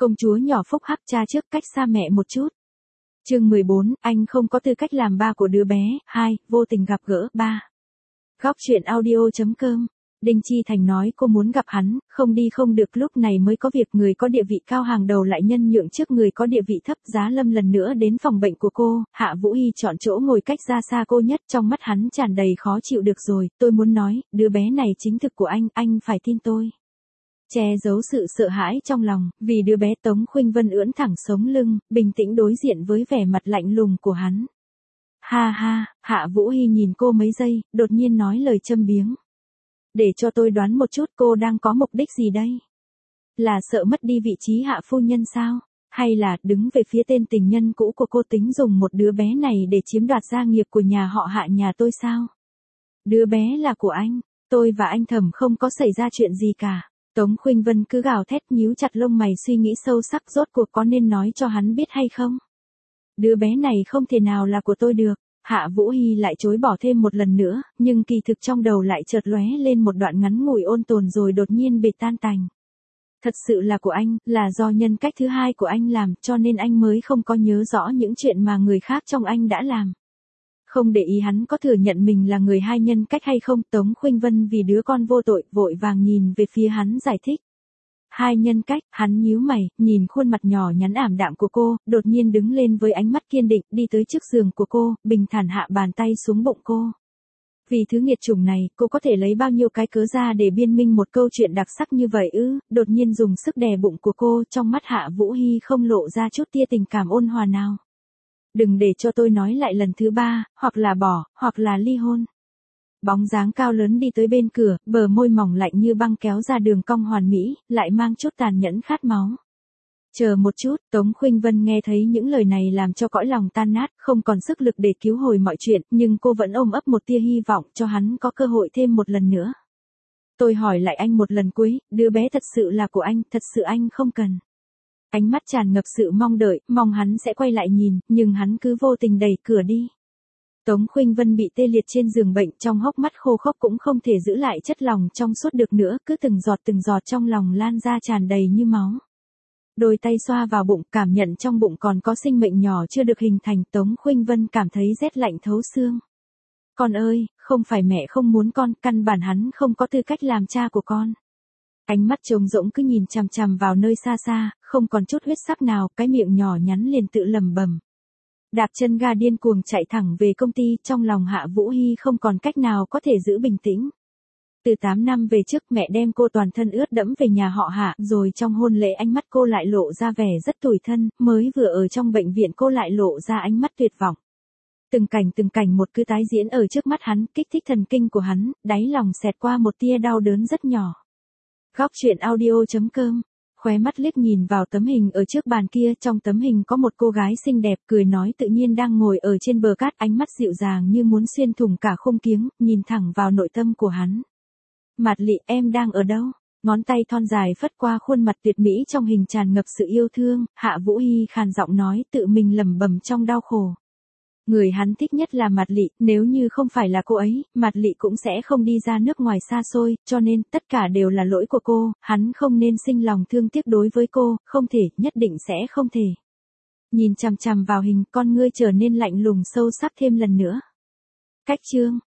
Công chúa nhỏ phúc hắc cha trước cách xa mẹ một chút. Chương 14, anh không có tư cách làm ba của đứa bé. 2, vô tình gặp gỡ. 3. Góc truyện audio.com. Đinh Chi Thành nói cô muốn gặp hắn, không đi không được, lúc này mới có việc người có địa vị cao hàng đầu lại nhân nhượng trước người có địa vị thấp. Giá Lâm lần nữa đến phòng bệnh của cô, Hạ Vũ Hy chọn chỗ ngồi cách ra xa cô nhất, trong mắt hắn tràn đầy khó chịu. Được rồi, tôi muốn nói, đứa bé này chính thực của anh phải tin tôi. Che giấu sự sợ hãi trong lòng, vì đứa bé Tống Khuynh Vân ưỡn thẳng sống lưng, bình tĩnh đối diện với vẻ mặt lạnh lùng của hắn. Ha ha, Hạ Vũ Hy nhìn cô mấy giây, đột nhiên nói lời châm biếm. Để cho tôi đoán một chút, cô đang có mục đích gì đây? Là sợ mất đi vị trí hạ phu nhân sao? Hay là đứng về phía tên tình nhân cũ của cô, tính dùng một đứa bé này để chiếm đoạt gia nghiệp của nhà họ Hạ nhà tôi sao? Đứa bé là của anh, tôi và anh Thẩm không có xảy ra chuyện gì cả. Tống Khuynh Vân cứ gào thét, nhíu chặt lông mày suy nghĩ sâu sắc, rốt cuộc có nên nói cho hắn biết hay không? Đứa bé này không thể nào là của tôi được. Hạ Vũ Hy lại chối bỏ thêm một lần nữa, nhưng kỳ thực trong đầu lại chợt lóe lên một đoạn ngắn ngủi ôn tồn rồi đột nhiên bệt tan tành. Thật sự là của anh, là do nhân cách thứ hai của anh làm, cho nên anh mới không có nhớ rõ những chuyện mà người khác trong anh đã làm. Không để ý hắn có thừa nhận mình là người hai nhân cách hay không, Tống Khuynh Vân vì đứa con vô tội, vội vàng nhìn về phía hắn giải thích. Hai nhân cách, hắn nhíu mày, nhìn khuôn mặt nhỏ nhắn ảm đạm của cô, đột nhiên đứng lên với ánh mắt kiên định, đi tới trước giường của cô, bình thản hạ bàn tay xuống bụng cô. Vì thứ nghiệt chủng này, cô có thể lấy bao nhiêu cái cớ ra để biên minh một câu chuyện đặc sắc như vậy ư? Đột nhiên dùng sức đè bụng của cô, trong mắt Hạ Vũ Hy không lộ ra chút tia tình cảm ôn hòa nào. Đừng để cho tôi nói lại lần thứ ba, hoặc là bỏ, hoặc là ly hôn. Bóng dáng cao lớn đi tới bên cửa, bờ môi mỏng lạnh như băng kéo ra đường cong hoàn mỹ, lại mang chút tàn nhẫn khát máu. Chờ một chút, Tống Khuynh Vân nghe thấy những lời này làm cho cõi lòng tan nát, không còn sức lực để cứu hồi mọi chuyện, nhưng cô vẫn ôm ấp một tia hy vọng cho hắn có cơ hội thêm một lần nữa. Tôi hỏi lại anh một lần cuối, đứa bé thật sự là của anh, thật sự anh không cần. Ánh mắt tràn ngập sự mong đợi, mong hắn sẽ quay lại nhìn, nhưng hắn cứ vô tình đẩy cửa đi. Tống Khuynh Vân bị tê liệt trên giường bệnh, trong hốc mắt khô khốc cũng không thể giữ lại chất lòng trong suốt được nữa, cứ từng giọt trong lòng lan ra tràn đầy như máu. Đôi tay xoa vào bụng, cảm nhận trong bụng còn có sinh mệnh nhỏ chưa được hình thành, Tống Khuynh Vân cảm thấy rét lạnh thấu xương. Con ơi, không phải mẹ không muốn con, căn bản hắn không có tư cách làm cha của con. Ánh mắt trống rỗng cứ nhìn chằm chằm vào nơi xa xa, không còn chút huyết sắc nào, cái miệng nhỏ nhắn liền tự lẩm bẩm. Đạp chân ga điên cuồng chạy thẳng về công ty, trong lòng Hạ Vũ Hy không còn cách nào có thể giữ bình tĩnh. Từ 8 năm về trước, mẹ đem cô toàn thân ướt đẫm về nhà họ Hạ, rồi trong hôn lễ ánh mắt cô lại lộ ra vẻ rất tủi thân, mới vừa ở trong bệnh viện cô lại lộ ra ánh mắt tuyệt vọng. Từng cảnh một cứ tái diễn ở trước mắt hắn, kích thích thần kinh của hắn, đáy lòng xẹt qua một tia đau đớn rất nhỏ. Góc truyện audio.com. Khóe mắt liếc nhìn vào tấm hình ở trước bàn kia, trong tấm hình có một cô gái xinh đẹp, cười nói tự nhiên đang ngồi ở trên bờ cát, ánh mắt dịu dàng như muốn xuyên thủng cả khung kiếng, nhìn thẳng vào nội tâm của hắn. Mạt Lị, em đang ở đâu? Ngón tay thon dài phất qua khuôn mặt tuyệt mỹ trong hình tràn ngập sự yêu thương, Hạ Vũ Hy khàn giọng nói, tự mình lẩm bẩm trong đau khổ. Người hắn thích nhất là Mạt Lị, nếu như không phải là cô ấy, Mạt Lị cũng sẽ không đi ra nước ngoài xa xôi, cho nên, tất cả đều là lỗi của cô, hắn không nên sinh lòng thương tiếc đối với cô, không thể, nhất định sẽ không thể. Nhìn chằm chằm vào hình, con ngươi trở nên lạnh lùng sâu sắc thêm lần nữa. Cách chương.